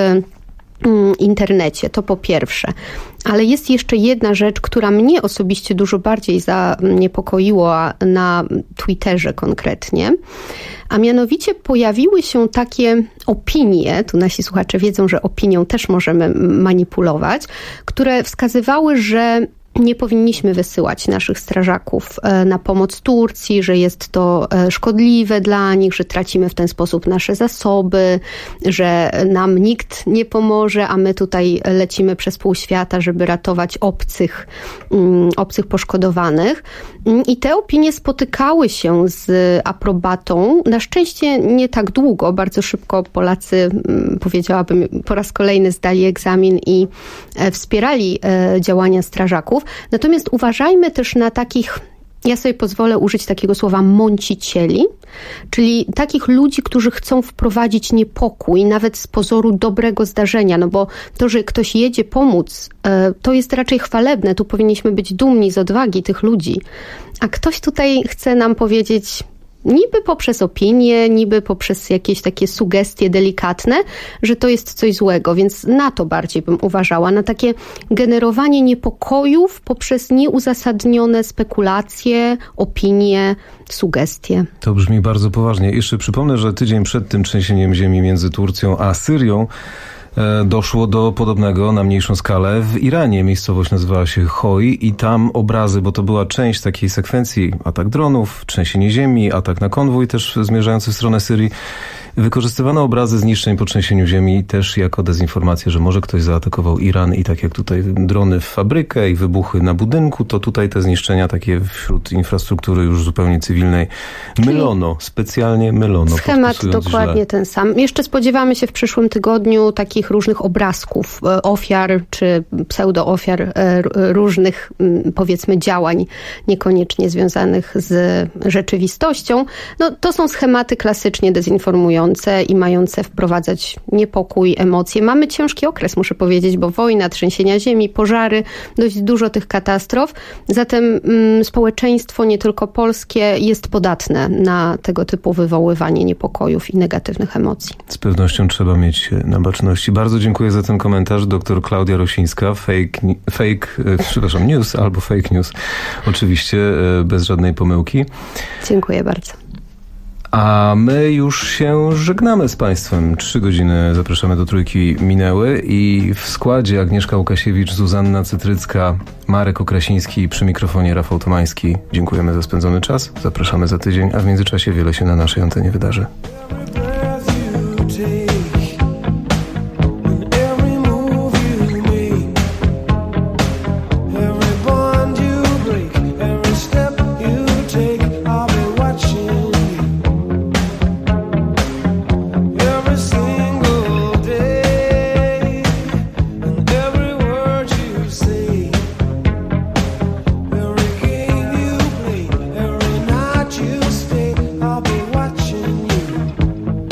internecie, to po pierwsze. Ale jest jeszcze jedna rzecz, która mnie osobiście dużo bardziej zaniepokoiła na Twitterze konkretnie, a mianowicie pojawiły się takie opinie, tu nasi słuchacze wiedzą, że opinią też możemy manipulować, które wskazywały, że nie powinniśmy wysyłać naszych strażaków na pomoc Turcji, że jest to szkodliwe dla nich, że tracimy w ten sposób nasze zasoby, że nam nikt nie pomoże, a my tutaj lecimy przez pół świata, żeby ratować obcych poszkodowanych. I te opinie spotykały się z aprobatą. Na szczęście nie tak długo, bardzo szybko Polacy, powiedziałabym, po raz kolejny zdali egzamin i wspierali działania strażaków. Natomiast uważajmy też na takich, ja sobie pozwolę użyć takiego słowa, mącicieli, czyli takich ludzi, którzy chcą wprowadzić niepokój, nawet z pozoru dobrego zdarzenia, no bo to, że ktoś jedzie pomóc, to jest raczej chwalebne, tu powinniśmy być dumni z odwagi tych ludzi, a ktoś tutaj chce nam powiedzieć, niby poprzez opinie, niby poprzez jakieś takie sugestie delikatne, że to jest coś złego, więc na to bardziej bym uważała, na takie generowanie niepokojów poprzez nieuzasadnione spekulacje, opinie, sugestie. To brzmi bardzo poważnie. Jeszcze przypomnę, że tydzień przed tym trzęsieniem ziemi między Turcją a Syrią doszło do podobnego na mniejszą skalę w Iranie. Miejscowość nazywała się Hoi i tam obrazy, bo to była część takiej sekwencji, atak dronów, trzęsienie ziemi, atak na konwój też zmierzający w stronę Syrii. Wykorzystywano obrazy zniszczeń po trzęsieniu ziemi też jako dezinformację, że może ktoś zaatakował Iran i tak jak tutaj drony w fabrykę i wybuchy na budynku, to tutaj te zniszczenia takie wśród infrastruktury już zupełnie cywilnej mylono, specjalnie mylono. Schemat dokładnie źle. Ten sam. Jeszcze spodziewamy się w przyszłym tygodniu takich różnych obrazków ofiar czy pseudo-ofiar różnych, powiedzmy, działań niekoniecznie związanych z rzeczywistością. No, to są schematy klasycznie dezinformujące i mające wprowadzać niepokój, emocje. Mamy ciężki okres, muszę powiedzieć, bo wojna, trzęsienia ziemi, pożary, dość dużo tych katastrof. Zatem społeczeństwo, nie tylko polskie, jest podatne na tego typu wywoływanie niepokojów i negatywnych emocji. Z pewnością trzeba mieć na baczności. Bardzo dziękuję za ten komentarz. Dr Klaudia Rosińska, news albo fake news. Oczywiście bez żadnej pomyłki. Dziękuję bardzo. A my już się żegnamy z Państwem. 3 godziny zapraszamy do Trójki minęły i w składzie Agnieszka Łukasiewicz, Zuzanna Cytrycka, Marek Okrasiński, przy mikrofonie Rafał Tomański. Dziękujemy za spędzony czas. Zapraszamy za tydzień, a w międzyczasie wiele się na naszej antenie wydarzy. I'll be watching you.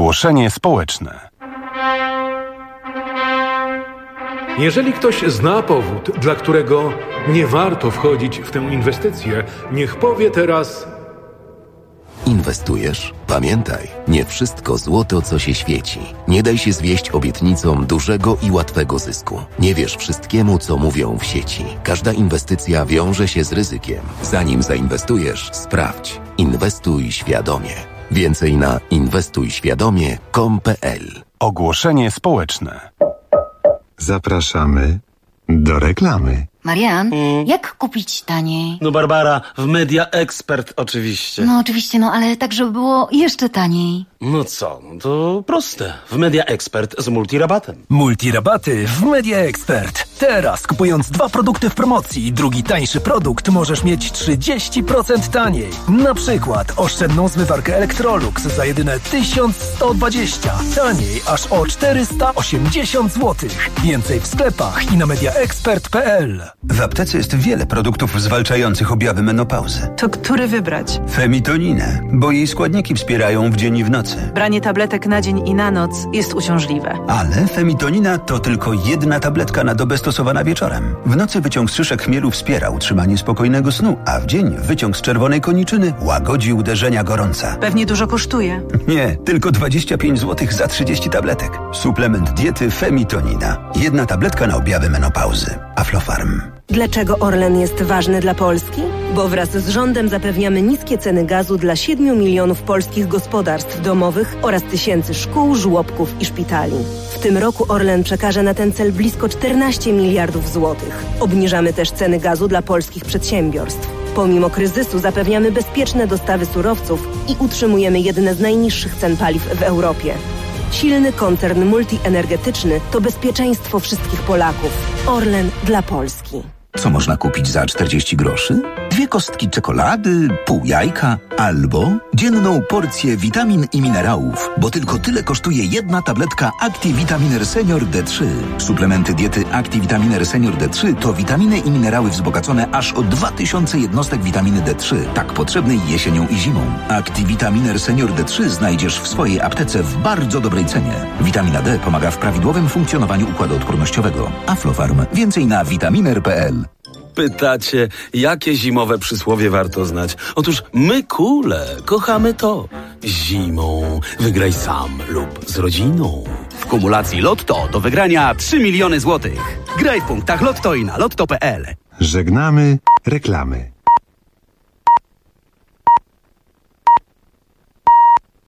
Ogłoszenie społeczne. Jeżeli ktoś zna powód, dla którego nie warto wchodzić w tę inwestycję, niech powie teraz... Inwestujesz? Pamiętaj, nie wszystko złoto, co się świeci. Nie daj się zwieść obietnicom dużego i łatwego zysku. Nie wierz wszystkiemu, co mówią w sieci. Każda inwestycja wiąże się z ryzykiem. Zanim zainwestujesz, sprawdź. Inwestuj świadomie. Więcej na inwestujświadomie.com.pl. Ogłoszenie społeczne. Zapraszamy do reklamy. Marian, jak kupić taniej? No Barbara, w Media Expert oczywiście. No oczywiście, ale tak, żeby było jeszcze taniej. No co, to proste. W Media Expert z multirabatem. Multirabaty w Media Expert. Teraz kupując 2 produkty w promocji i drugi tańszy produkt możesz mieć 30% taniej. Na przykład oszczędną zmywarkę Electrolux za jedyne 1120. Taniej aż o 480 zł. Więcej w sklepach i na mediaexpert.pl. W aptece jest wiele produktów zwalczających objawy menopauzy. To który wybrać? Femitoninę, bo jej składniki wspierają w dzień i w nocy. Branie tabletek na dzień i na noc jest uciążliwe. Ale femitonina to tylko 1 tabletka na dobę stosowana wieczorem. W nocy wyciąg z szyszek chmielu wspiera utrzymanie spokojnego snu, a w dzień wyciąg z czerwonej koniczyny łagodzi uderzenia gorąca. Pewnie dużo kosztuje. Nie, tylko 25 zł za 30 tabletek. Suplement diety Femitonina. 1 tabletka na objawy menopauzy. Aflofarm. Dlaczego Orlen jest ważny dla Polski? Bo wraz z rządem zapewniamy niskie ceny gazu dla 7 milionów polskich gospodarstw domowych oraz tysięcy szkół, żłobków i szpitali. W tym roku Orlen przekaże na ten cel blisko 14 miliardów złotych. Obniżamy też ceny gazu dla polskich przedsiębiorstw. Pomimo kryzysu zapewniamy bezpieczne dostawy surowców i utrzymujemy jedne z najniższych cen paliw w Europie. Silny koncern multienergetyczny to bezpieczeństwo wszystkich Polaków. Orlen dla Polski. Co można kupić za 40 groszy? 2 kostki czekolady, pół jajka albo dzienną porcję witamin i minerałów, bo tylko tyle kosztuje 1 tabletka Activitaminer Senior D3. Suplementy diety Activitaminer Senior D3 to witaminy i minerały wzbogacone aż o 2000 jednostek witaminy D3, tak potrzebnej jesienią i zimą. Activitaminer Senior D3 znajdziesz w swojej aptece w bardzo dobrej cenie. Witamina D pomaga w prawidłowym funkcjonowaniu układu odpornościowego. Aflofarm. Więcej na vitaminer.pl. Pytacie, jakie zimowe przysłowie warto znać? Otóż my kule kochamy to. Zimą wygraj sam lub z rodziną. W kumulacji Lotto do wygrania 3 miliony złotych. Graj w punktach Lotto i na lotto.pl. Żegnamy reklamy.